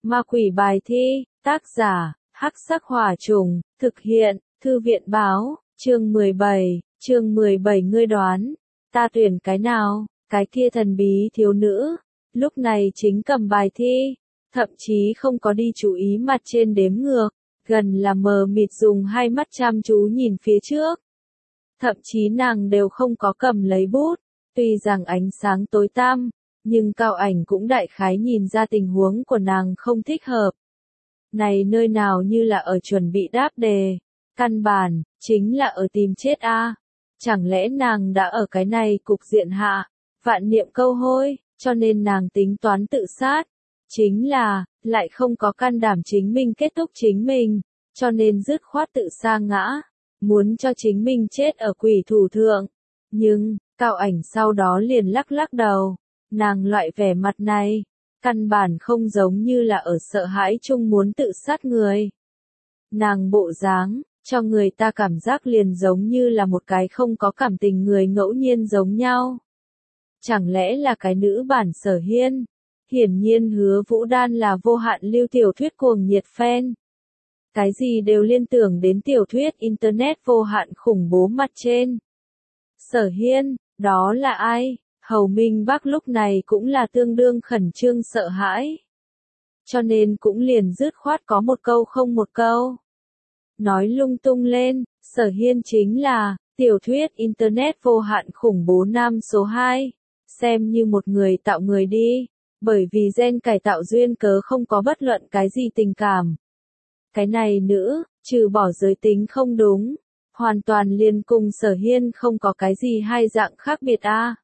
Ma quỷ bài thi, tác giả, Hắc Sắc Hỏa Trùng, thực hiện, Thư viện báo, chương 17, ngươi đoán, ta tuyển cái nào, cái kia thần bí thiếu nữ, lúc này chính cầm bài thi, thậm chí không có đi chú ý mặt trên đếm ngược, gần là mờ mịt dùng hai mắt chăm chú nhìn phía trước. Thậm chí nàng đều không có cầm lấy bút, tuy rằng ánh sáng tối tăm, nhưng Cao Ảnh cũng đại khái nhìn ra tình huống của nàng không thích hợp. Này nơi nào như là ở chuẩn bị đáp đề, căn bản, chính là ở tìm chết a. Chẳng lẽ nàng đã ở cái này cục diện hạ, vạn niệm câu hôi, cho nên nàng tính toán tự sát. Chính là, lại không có can đảm chính mình kết thúc chính mình, cho nên dứt khoát tự sa ngã, muốn cho chính mình chết ở quỷ thủ thượng. Nhưng, Cao Ảnh sau đó liền lắc lắc đầu, nàng loại vẻ mặt này, căn bản không giống như là ở sợ hãi chung muốn tự sát người. Nàng bộ dáng, cho người ta cảm giác liền giống như là một cái không có cảm tình người ngẫu nhiên giống nhau. Chẳng lẽ là cái nữ bản Sở Hiên? Hiển nhiên Hứa Vũ Đan là vô hạn lưu tiểu thuyết cuồng nhiệt fan. Cái gì đều liên tưởng đến tiểu thuyết Internet vô hạn khủng bố mặt trên. Sở Hiên, đó là ai? Hầu Minh Bắc lúc này cũng là tương đương khẩn trương sợ hãi. Cho nên cũng liền dứt khoát có một câu không một câu. Nói lung tung lên, Sở Hiên chính là, tiểu thuyết Internet vô hạn khủng bố nam số 2. Xem như một người tạo người đi, bởi vì gen cải tạo duyên cớ không có bất luận cái gì tình cảm. Cái này nữ, trừ bỏ giới tính không đúng, hoàn toàn liền cùng Sở Hiên không có cái gì hai dạng khác biệt a.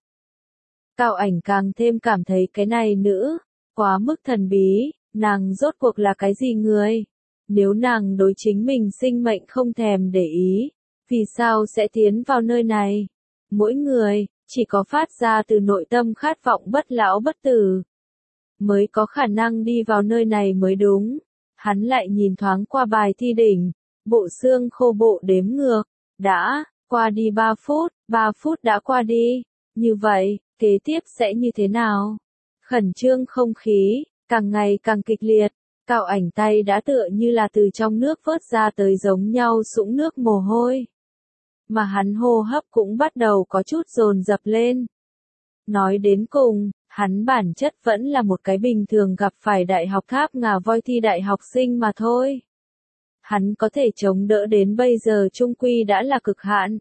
Cao Ảnh càng thêm cảm thấy cái này nữ, quá mức thần bí, nàng rốt cuộc là cái gì người? Nếu nàng đối chính mình sinh mệnh không thèm để ý, vì sao sẽ tiến vào nơi này? Mỗi người, chỉ có phát ra từ nội tâm khát vọng bất lão bất tử, mới có khả năng đi vào nơi này mới đúng. Hắn lại nhìn thoáng qua bài thi đỉnh, bộ xương khô bộ đếm ngược, đã, qua đi 3 phút đã qua đi, như vậy, kế tiếp sẽ như thế nào? Khẩn trương không khí, càng ngày càng kịch liệt, Cao Ảnh tay đã tựa như là từ trong nước vớt ra tới giống nhau sũng nước mồ hôi. Mà hắn hô hấp cũng bắt đầu có chút dồn dập lên. Nói đến cùng, hắn bản chất vẫn là một cái bình thường gặp phải đại học tháp ngà voi thi đại học sinh mà thôi. Hắn có thể chống đỡ đến bây giờ trung quy đã là cực hạn.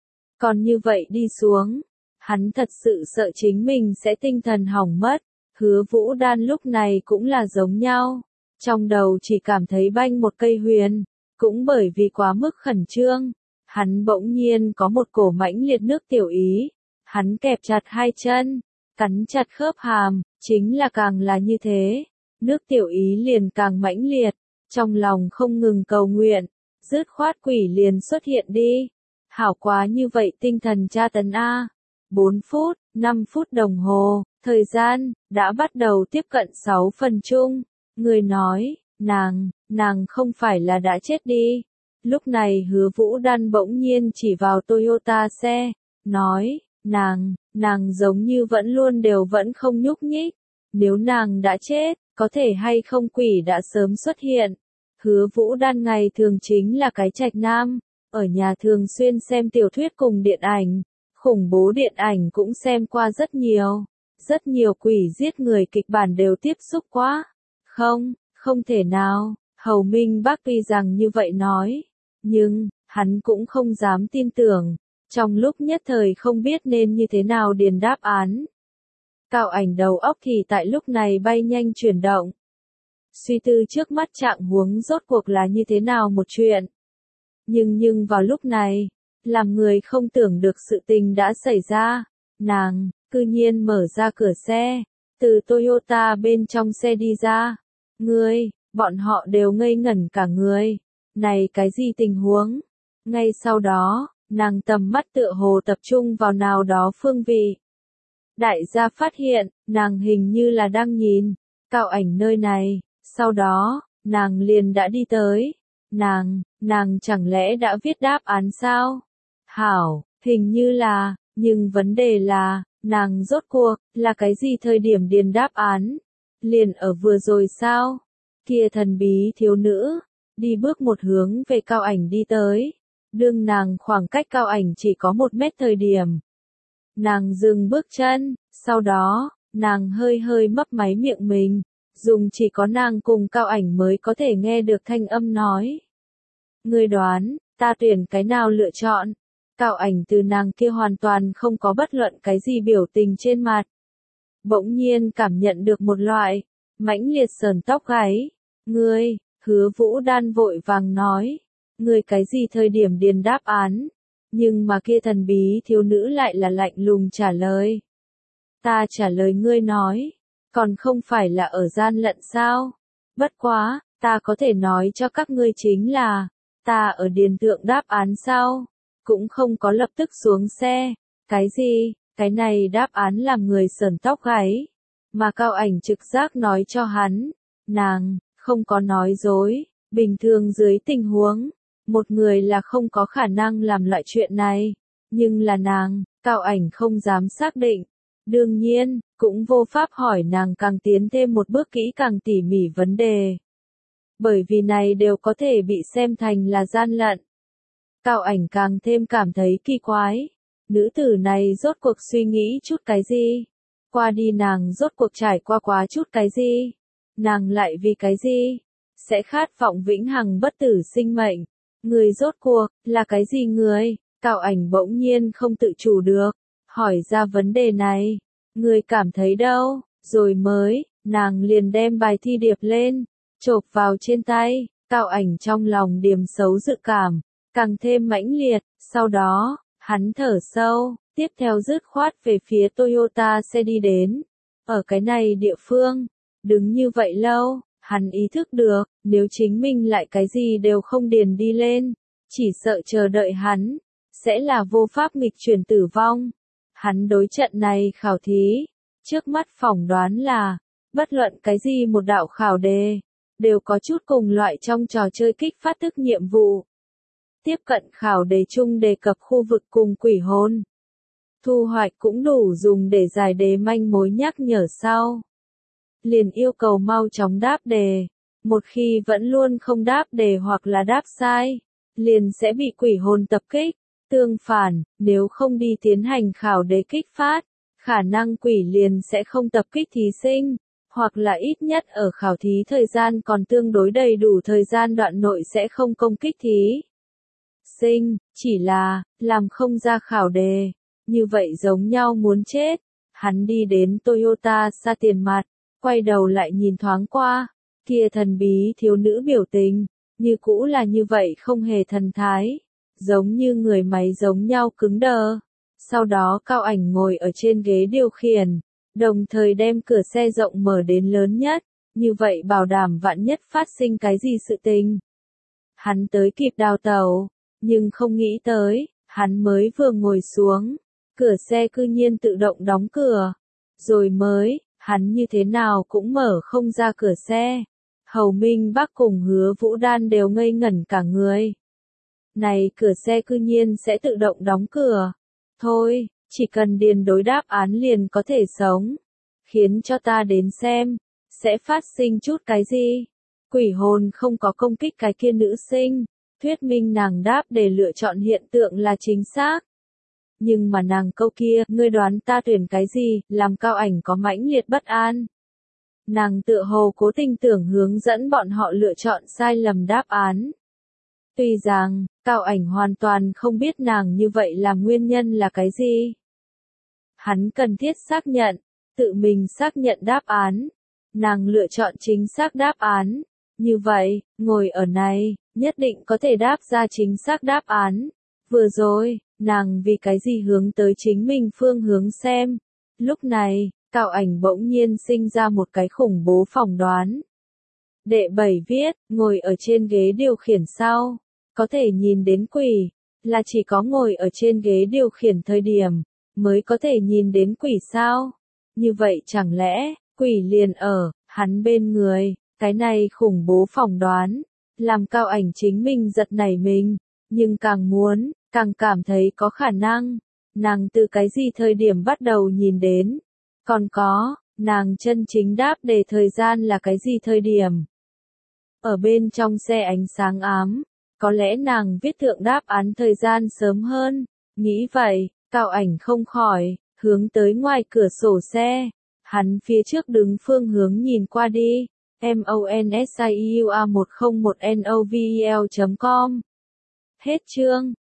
Còn như vậy đi xuống, hắn thật sự sợ chính mình sẽ tinh thần hỏng mất. Hứa Vũ Đan lúc này cũng là giống nhau. Trong đầu chỉ cảm thấy banh một cây huyền, cũng bởi vì quá mức khẩn trương. Hắn bỗng nhiên có một cổ mãnh liệt nước tiểu ý. Hắn kẹp chặt hai chân, cắn chặt khớp hàm, chính là càng là như thế. Nước tiểu ý liền càng mãnh liệt, trong lòng không ngừng cầu nguyện, dứt khoát quỷ liền xuất hiện đi. Hảo quá như vậy tinh thần tra tấn A. 4 phút, 5 phút đồng hồ, thời gian, đã bắt đầu tiếp cận 6 phần chung. Người nói, nàng không phải là đã chết đi. Lúc này Hứa Vũ Đan bỗng nhiên chỉ vào Toyota xe, nói, nàng giống như vẫn luôn đều vẫn không nhúc nhích. Nếu nàng đã chết, có thể hay không quỷ đã sớm xuất hiện. Hứa Vũ Đan ngày thường chính là cái trạch nam, ở nhà thường xuyên xem tiểu thuyết cùng điện ảnh, khủng bố điện ảnh cũng xem qua rất nhiều quỷ giết người kịch bản đều tiếp xúc quá. Không thể nào, Hầu Minh Bắc tuy rằng như vậy nói, nhưng, hắn cũng không dám tin tưởng, trong lúc nhất thời không biết nên như thế nào điền đáp án. Cao Ảnh đầu óc thì tại lúc này bay nhanh chuyển động. Suy tư trước mắt trạng huống rốt cuộc là như thế nào một chuyện. Nhưng vào lúc này, làm người không tưởng được sự tình đã xảy ra, nàng, cư nhiên mở ra cửa xe, từ Toyota bên trong xe đi ra. Bọn họ đều ngây ngẩn cả người. Này cái gì tình huống? Ngay sau đó, nàng tầm mắt tựa hồ tập trung vào nào đó phương vị. Đại gia phát hiện, nàng hình như là đang nhìn Cao Ảnh nơi này, sau đó, nàng liền đã đi tới. Nàng chẳng lẽ đã viết đáp án sao? Hảo, hình như là, nhưng vấn đề là, nàng rốt cuộc, là cái gì thời điểm điền đáp án? Liền ở vừa rồi sao? Kia thần bí thiếu nữ, đi bước một hướng về Cao Ảnh đi tới. Đương nàng khoảng cách Cao Ảnh chỉ có 1 mét thời điểm. Nàng dừng bước chân, sau đó, nàng hơi hơi mấp máy miệng mình, dùng chỉ có nàng cùng Cao Ảnh mới có thể nghe được thanh âm nói. Ngươi đoán, ta tuyển cái nào lựa chọn? Cao Ảnh từ nàng kia hoàn toàn không có bất luận cái gì biểu tình trên mặt. Bỗng nhiên cảm nhận được một loại, mãnh liệt sờn tóc gáy. Ngươi, Hứa Vũ Đan vội vàng nói. Ngươi cái gì thời điểm điền đáp án? Nhưng mà kia thần bí thiếu nữ lại là lạnh lùng trả lời. Ta trả lời ngươi nói, còn không phải là ở gian lận sao? Bất quá, ta có thể nói cho các ngươi chính là, ta ở điền thượng đáp án sau, cũng không có lập tức xuống xe. Cái gì? Cái này đáp án làm người sởn tóc gáy. Mà Cao Ảnh trực giác nói cho hắn, nàng, không có nói dối, bình thường dưới tình huống, một người là không có khả năng làm loại chuyện này. Nhưng là nàng, Cao Ảnh không dám xác định. Đương nhiên, cũng vô pháp hỏi nàng càng tiến thêm một bước kỹ càng tỉ mỉ vấn đề. Bởi vì này đều có thể bị xem thành là gian lận. Cao Ảnh càng thêm cảm thấy kỳ quái. Nữ tử này rốt cuộc suy nghĩ chút cái gì? Qua đi nàng rốt cuộc trải qua quá chút cái gì? Nàng lại vì cái gì? Sẽ khát vọng vĩnh hằng bất tử sinh mệnh. Người rốt cuộc, là cái gì người? Cao Ảnh bỗng nhiên không tự chủ được, hỏi ra vấn đề này. Người cảm thấy đâu? Rồi mới, nàng liền đem bài thi điệp lên, chộp vào trên tay. Cao Ảnh trong lòng điềm xấu dự cảm, càng thêm mãnh liệt. Sau đó, hắn thở sâu, tiếp theo dứt khoát về phía Toyota xe đi đến. Ở cái này địa phương, đứng như vậy lâu, hắn ý thức được, nếu chính mình lại cái gì đều không điền đi lên, chỉ sợ chờ đợi hắn, sẽ là vô pháp nghịch chuyển tử vong. Hắn đối trận này khảo thí, trước mắt phỏng đoán là, bất luận cái gì một đạo khảo đề, đều có chút cùng loại trong trò chơi kích phát thức nhiệm vụ. Tiếp cận khảo đề chung đề cập khu vực cùng quỷ hồn. Thu hoạch cũng đủ dùng để giải đề manh mối nhắc nhở sau. Liền yêu cầu mau chóng đáp đề. Một khi vẫn luôn không đáp đề hoặc là đáp sai, liền sẽ bị quỷ hồn tập kích. Tương phản, nếu không đi tiến hành khảo đề kích phát, khả năng quỷ liền sẽ không tập kích thí sinh, hoặc là ít nhất ở khảo thí thời gian còn tương đối đầy đủ thời gian đoạn nội sẽ không công kích thí sinh, chỉ là, làm không ra khảo đề, như vậy giống nhau muốn chết. Hắn đi đến Toyota xa tiền mặt, quay đầu lại nhìn thoáng qua, kia thần bí thiếu nữ biểu tình, như cũ là như vậy không hề thần thái, giống như người máy giống nhau cứng đờ. Sau đó Cao Ảnh ngồi ở trên ghế điều khiển, đồng thời đem cửa xe rộng mở đến lớn nhất, như vậy bảo đảm vạn nhất phát sinh cái gì sự tình. Hắn tới kịp đào tẩu, nhưng không nghĩ tới, hắn mới vừa ngồi xuống, cửa xe cư nhiên tự động đóng cửa. Rồi mới, hắn như thế nào cũng mở không ra cửa xe. Hầu Minh Bắc cùng Hứa Vũ Đan đều ngây ngẩn cả người. Này cửa xe cư nhiên sẽ tự động đóng cửa. Thôi, chỉ cần điền đối đáp án liền có thể sống. Khiến cho ta đến xem, sẽ phát sinh chút cái gì. Quỷ hồn không có công kích cái kia nữ sinh, thuyết minh nàng đáp để lựa chọn hiện tượng là chính xác. Nhưng mà nàng câu kia, ngươi đoán ta tuyển cái gì, làm Cao Ảnh có mãnh liệt bất an. Nàng tựa hồ cố tình tưởng hướng dẫn bọn họ lựa chọn sai lầm đáp án. Tuy rằng, Cao Ảnh hoàn toàn không biết nàng như vậy làm nguyên nhân là cái gì. Hắn cần thiết xác nhận, tự mình xác nhận đáp án. Nàng lựa chọn chính xác đáp án. Như vậy, ngồi ở này, nhất định có thể đáp ra chính xác đáp án. Vừa rồi, nàng vì cái gì hướng tới chính mình phương hướng xem. Lúc này, Cao Ảnh bỗng nhiên sinh ra một cái khủng bố phỏng đoán. Đệ 7 viết, ngồi ở trên ghế điều khiển sau, có thể nhìn đến quỷ, là chỉ có ngồi ở trên ghế điều khiển thời điểm, mới có thể nhìn đến quỷ sao. Như vậy chẳng lẽ, quỷ liền ở, hắn bên người, cái này khủng bố phỏng đoán, làm Cao Ảnh chính mình giật nảy mình, nhưng càng muốn, càng cảm thấy có khả năng, nàng từ cái gì thời điểm bắt đầu nhìn đến, còn có, nàng chân chính đáp đề thời gian là cái gì thời điểm. Ở bên trong xe ánh sáng ám, có lẽ nàng viết thượng đáp án thời gian sớm hơn. Nghĩ vậy, Cao Ảnh không khỏi hướng tới ngoài cửa sổ xe. Hắn phía trước đứng phương hướng nhìn qua đi. MONSIUA101NOVEL.com. Hết chương.